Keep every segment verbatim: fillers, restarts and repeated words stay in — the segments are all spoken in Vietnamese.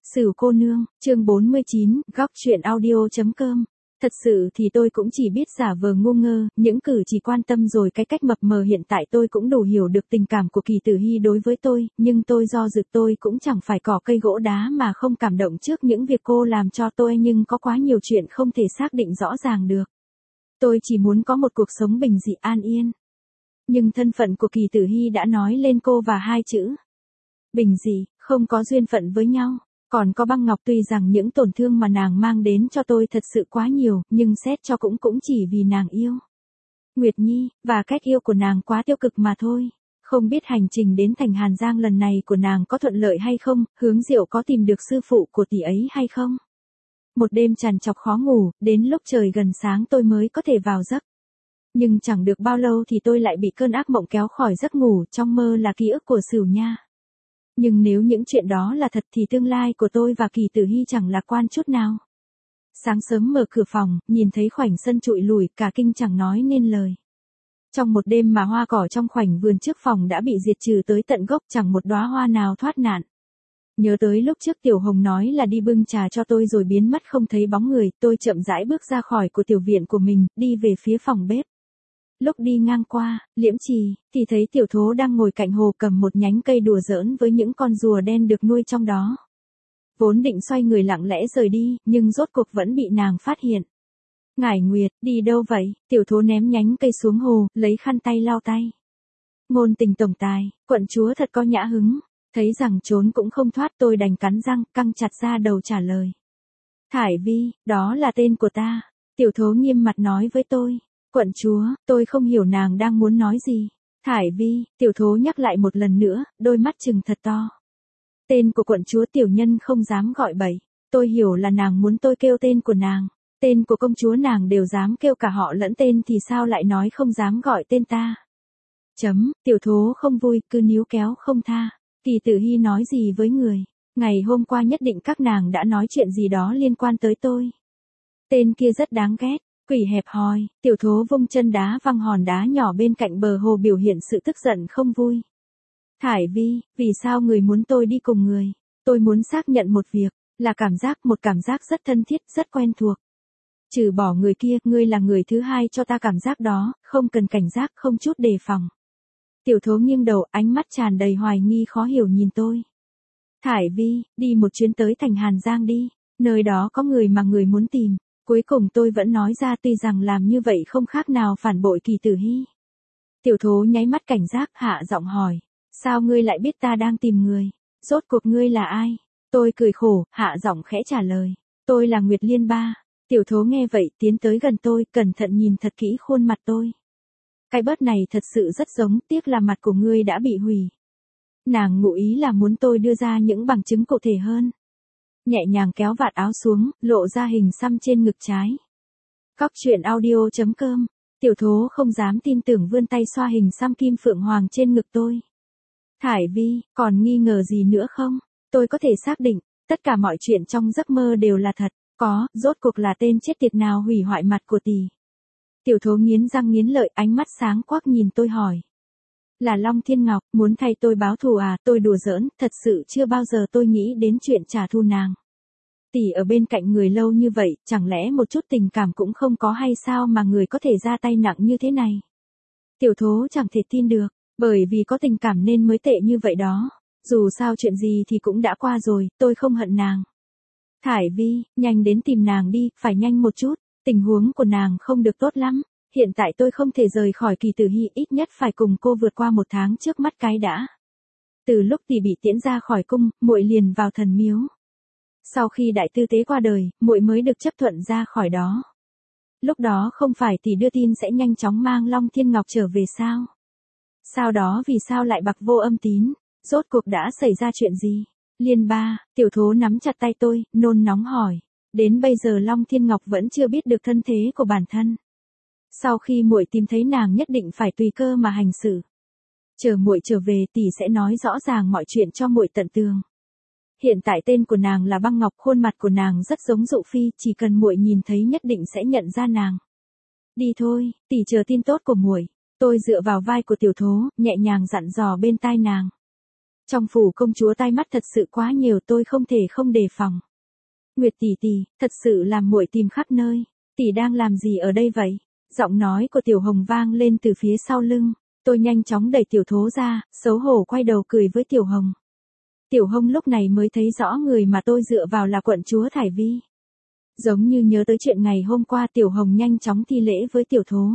Sửu cô nương, chương bốn mươi chín, góc truyện audio.com. Thật sự thì tôi cũng chỉ biết giả vờ ngu ngơ, những cử chỉ quan tâm rồi cái cách mập mờ hiện tại tôi cũng đủ hiểu được tình cảm của Kỳ Tử Hy đối với tôi, nhưng tôi do dự tôi cũng chẳng phải cỏ cây gỗ đá mà không cảm động trước những việc cô làm cho tôi, nhưng có quá nhiều chuyện không thể xác định rõ ràng được. Tôi chỉ muốn có một cuộc sống bình dị an yên. Nhưng thân phận của Kỳ Tử Hy đã nói lên cô và hai chữ. Bình dị, không có duyên phận với nhau. Còn có Băng Ngọc, tuy rằng những tổn thương mà nàng mang đến cho tôi thật sự quá nhiều, nhưng xét cho cũng cũng chỉ vì nàng yêu Nguyệt Nhi, và cách yêu của nàng quá tiêu cực mà thôi. Không biết hành trình đến thành Hàn Giang lần này của nàng có thuận lợi hay không, Hướng Diệu có tìm được sư phụ của tỷ ấy hay không. Một đêm trằn trọc khó ngủ, đến lúc trời gần sáng tôi mới có thể vào giấc. Nhưng chẳng được bao lâu thì tôi lại bị cơn ác mộng kéo khỏi giấc ngủ, trong mơ là ký ức của Sửu Nha. Nhưng nếu những chuyện đó là thật thì tương lai của tôi và Kỳ Tử Hy chẳng lạc quan chút nào. Sáng sớm mở cửa phòng, nhìn thấy khoảnh sân trụi lủi, cả kinh chẳng nói nên lời. Trong một đêm mà hoa cỏ trong khoảnh vườn trước phòng đã bị diệt trừ tới tận gốc, chẳng một đóa hoa nào thoát nạn. Nhớ tới lúc trước Tiểu Hồng nói là đi bưng trà cho tôi rồi biến mất không thấy bóng người, tôi chậm rãi bước ra khỏi của tiểu viện của mình, đi về phía phòng bếp. Lúc đi ngang qua Liễm Trì, thì thấy Tiểu Thố đang ngồi cạnh hồ cầm một nhánh cây đùa giỡn với những con rùa đen được nuôi trong đó. Vốn định xoay người lặng lẽ rời đi, nhưng rốt cuộc vẫn bị nàng phát hiện. Ngải Nguyệt, đi đâu vậy? Tiểu Thố ném nhánh cây xuống hồ, lấy khăn tay lau tay. Ngôn tình tổng tài, quận chúa thật có nhã hứng. Thấy rằng trốn cũng không thoát, tôi đành cắn răng, căng chặt ra đầu trả lời. Thải Vi, đó là tên của ta. Tiểu Thố nghiêm mặt nói với tôi. Quận chúa, tôi không hiểu nàng đang muốn nói gì. Thải Vi, Tiểu Thố nhắc lại một lần nữa, đôi mắt trừng thật to. Tên của quận chúa tiểu nhân không dám gọi bậy. Tôi hiểu là nàng muốn tôi kêu tên của nàng. Tên của công chúa nàng đều dám kêu cả họ lẫn tên thì sao lại nói không dám gọi tên ta. Chấm, Tiểu Thố không vui, cứ níu kéo không tha. Kỳ Tử Hy nói gì với người? Ngày hôm qua nhất định các nàng đã nói chuyện gì đó liên quan tới tôi. Tên kia rất đáng ghét. Quỷ hẹp hòi. Tiểu Thố vung chân đá văng hòn đá nhỏ bên cạnh bờ hồ, biểu hiện sự tức giận không vui. Thải Vi, vì sao người muốn tôi đi cùng người? Tôi muốn xác nhận một việc, là cảm giác, một cảm giác rất thân thiết, rất quen thuộc. Trừ bỏ người kia, ngươi là người thứ hai cho ta cảm giác đó, không cần cảnh giác, không chút đề phòng. Tiểu Thố nghiêng đầu, ánh mắt tràn đầy hoài nghi khó hiểu nhìn tôi. Thải Vi, đi một chuyến tới thành Hàn Giang đi, nơi đó có người mà người muốn tìm. Cuối cùng tôi vẫn nói ra, tuy rằng làm như vậy không khác nào phản bội Kỳ Tử Hy. Tiểu Thố nháy mắt cảnh giác, hạ giọng hỏi. Sao ngươi lại biết ta đang tìm người? Rốt cuộc ngươi là ai? Tôi cười khổ, hạ giọng khẽ trả lời. Tôi là Nguyệt Liên Ba. Tiểu Thố nghe vậy, tiến tới gần tôi, cẩn thận nhìn thật kỹ khuôn mặt tôi. Cái bớt này thật sự rất giống, tiếc là mặt của ngươi đã bị hủy. Nàng ngụ ý là muốn tôi đưa ra những bằng chứng cụ thể hơn. Nhẹ nhàng kéo vạt áo xuống, lộ ra hình xăm trên ngực trái. Góc truyện audio.com. Tiểu Thố không dám tin tưởng vươn tay xoa hình xăm kim phượng hoàng trên ngực tôi. Thải Vi, còn nghi ngờ gì nữa không? Tôi có thể xác định, tất cả mọi chuyện trong giấc mơ đều là thật. Có, rốt cuộc là tên chết tiệt nào hủy hoại mặt của tỷ? Tiểu Thố nghiến răng nghiến lợi, ánh mắt sáng quắc nhìn tôi hỏi. Là Long Thiên Ngọc, muốn thay tôi báo thù à? Tôi đùa giỡn, thật sự chưa bao giờ tôi nghĩ đến chuyện trả thù nàng. Tỷ ở bên cạnh người lâu như vậy, chẳng lẽ một chút tình cảm cũng không có hay sao mà người có thể ra tay nặng như thế này? Tiểu Thố chẳng thể tin được, bởi vì có tình cảm nên mới tệ như vậy đó. Dù sao chuyện gì thì cũng đã qua rồi, tôi không hận nàng. Thải Vi, nhanh đến tìm nàng đi, phải nhanh một chút, tình huống của nàng không được tốt lắm. Hiện tại tôi không thể rời khỏi Kỳ Tử Hy, ít nhất phải cùng cô vượt qua một tháng trước mắt cái đã. Từ lúc tỷ bị tiễn ra khỏi cung, muội liền vào thần miếu. Sau khi đại tư tế qua đời, muội mới được chấp thuận ra khỏi đó. Lúc đó không phải tỷ đưa tin sẽ nhanh chóng mang Long Thiên Ngọc trở về sao? Sau đó vì sao lại bạc vô âm tín? Rốt cuộc đã xảy ra chuyện gì? Liên Ba, Tiểu Thố nắm chặt tay tôi, nôn nóng hỏi. Đến bây giờ Long Thiên Ngọc vẫn chưa biết được thân thế của bản thân. Sau khi muội tìm thấy nàng nhất định phải tùy cơ mà hành xử. Chờ muội trở về tỷ sẽ nói rõ ràng mọi chuyện cho muội tận tường. Hiện tại tên của nàng là Băng Ngọc, khuôn mặt của nàng rất giống Dụ Phi, chỉ cần muội nhìn thấy nhất định sẽ nhận ra nàng. Đi thôi, tỷ chờ tin tốt của muội. Tôi dựa vào vai của Tiểu Thố, nhẹ nhàng dặn dò bên tai nàng. Trong phủ công chúa tai mắt thật sự quá nhiều, tôi không thể không đề phòng. Nguyệt tỷ tỷ, thật sự làm muội tìm khắp nơi, tỷ đang làm gì ở đây vậy? Giọng nói của Tiểu Hồng vang lên từ phía sau lưng, tôi nhanh chóng đẩy Tiểu Thố ra, xấu hổ quay đầu cười với Tiểu Hồng. Tiểu Hồng lúc này mới thấy rõ người mà tôi dựa vào là quận chúa Thải Vi. Giống như nhớ tới chuyện ngày hôm qua, Tiểu Hồng nhanh chóng thi lễ với Tiểu Thố.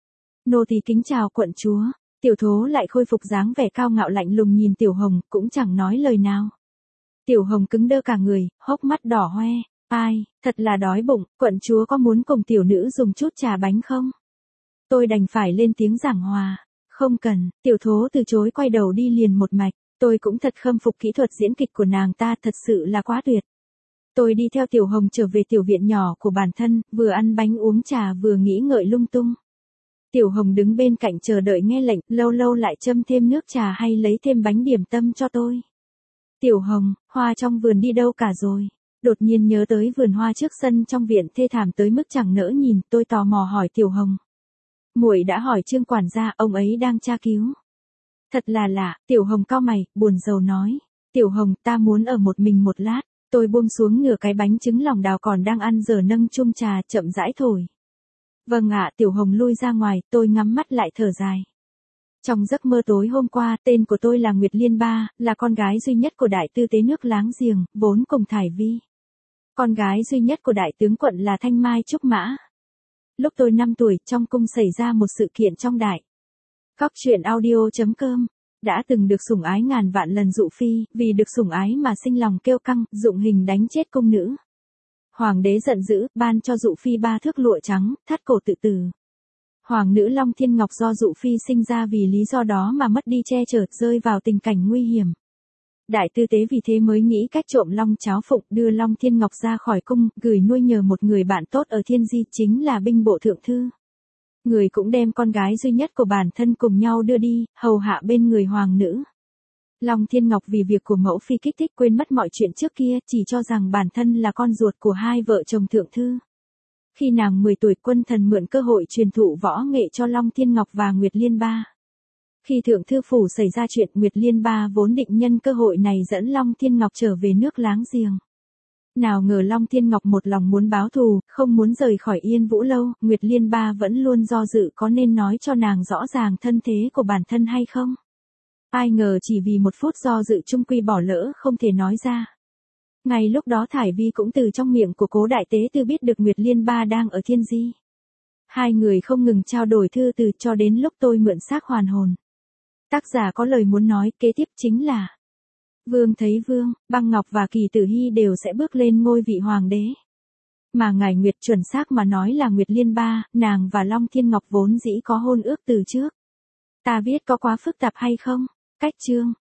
Nô tỳ kính chào quận chúa. Tiểu Thố lại khôi phục dáng vẻ cao ngạo lạnh lùng nhìn Tiểu Hồng, cũng chẳng nói lời nào. Tiểu Hồng cứng đơ cả người, hốc mắt đỏ hoe. Ai, thật là đói bụng, quận chúa có muốn cùng tiểu nữ dùng chút trà bánh không? Tôi đành phải lên tiếng giảng hòa. Không cần, Tiểu Thố từ chối quay đầu đi liền một mạch. Tôi cũng thật khâm phục kỹ thuật diễn kịch của nàng ta, thật sự là quá tuyệt. Tôi đi theo Tiểu Hồng trở về tiểu viện nhỏ của bản thân, vừa ăn bánh uống trà vừa nghĩ ngợi lung tung. Tiểu Hồng đứng bên cạnh chờ đợi nghe lệnh, lâu lâu lại châm thêm nước trà hay lấy thêm bánh điểm tâm cho tôi. Tiểu Hồng, hoa trong vườn đi đâu cả rồi? Đột nhiên nhớ tới vườn hoa trước sân trong viện thê thảm tới mức chẳng nỡ nhìn, tôi tò mò hỏi Tiểu Hồng. Muội đã hỏi Trương quản gia, ông ấy đang tra cứu. Thật là lạ, Tiểu Hồng cau mày, buồn rầu nói. Tiểu Hồng, ta muốn ở một mình một lát. Tôi buông xuống nửa cái bánh trứng lòng đào còn đang ăn giờ nâng chung trà chậm rãi thổi. Vâng ạ, Tiểu Hồng lui ra ngoài, tôi ngắm mắt lại thở dài. Trong giấc mơ tối hôm qua, tên của tôi là Nguyệt Liên Ba, là con gái duy nhất của đại tư tế nước láng giềng, vốn cùng Thải Vi. Con gái duy nhất của đại tướng quận là Thanh Mai Trúc Mã. Lúc tôi năm tuổi, trong cung xảy ra một sự kiện trong đại. Góc truyện audio chấm com. Đã từng được sủng ái ngàn vạn lần Dụ Phi, vì được sủng ái mà sinh lòng kêu căng, dụng hình đánh chết cung nữ. Hoàng đế giận dữ, ban cho Dụ Phi ba thước lụa trắng, thắt cổ tự tử. Hoàng nữ Long Thiên Ngọc do Dụ Phi sinh ra vì lý do đó mà mất đi che chở, rơi vào tình cảnh nguy hiểm. Đại tư tế vì thế mới nghĩ cách trộm Long Cháo Phụng, đưa Long Thiên Ngọc ra khỏi cung, gửi nuôi nhờ một người bạn tốt ở Thiên Di, chính là binh bộ thượng thư. Người cũng đem con gái duy nhất của bản thân cùng nhau đưa đi, hầu hạ bên người hoàng nữ. Long Thiên Ngọc vì việc của mẫu phi kích thích quên mất mọi chuyện trước kia, chỉ cho rằng bản thân là con ruột của hai vợ chồng thượng thư. Khi nàng mười tuổi, quân thần mượn cơ hội truyền thụ võ nghệ cho Long Thiên Ngọc và Nguyệt Liên Ba. Khi thượng thư phủ xảy ra chuyện, Nguyệt Liên Ba vốn định nhân cơ hội này dẫn Long Thiên Ngọc trở về nước láng giềng. Nào ngờ Long Thiên Ngọc một lòng muốn báo thù, không muốn rời khỏi Yên Vũ Lâu, Nguyệt Liên Ba vẫn luôn do dự có nên nói cho nàng rõ ràng thân thế của bản thân hay không. Ai ngờ chỉ vì một phút do dự chung quy bỏ lỡ không thể nói ra. Ngay lúc đó Thải Vi cũng từ trong miệng của Cố đại tế tư biết được Nguyệt Liên Ba đang ở Thiên Di. Hai người không ngừng trao đổi thư từ cho đến lúc tôi mượn xác hoàn hồn. Tác giả có lời muốn nói, kế tiếp chính là Vương thấy Vương, Băng Ngọc và Kỳ Tử Hy đều sẽ bước lên ngôi vị hoàng đế. Mà ngài Nguyệt chuẩn xác mà nói là Nguyệt Liên Ba, nàng và Long Thiên Ngọc vốn dĩ có hôn ước từ trước. Ta viết có quá phức tạp hay không? Cách chương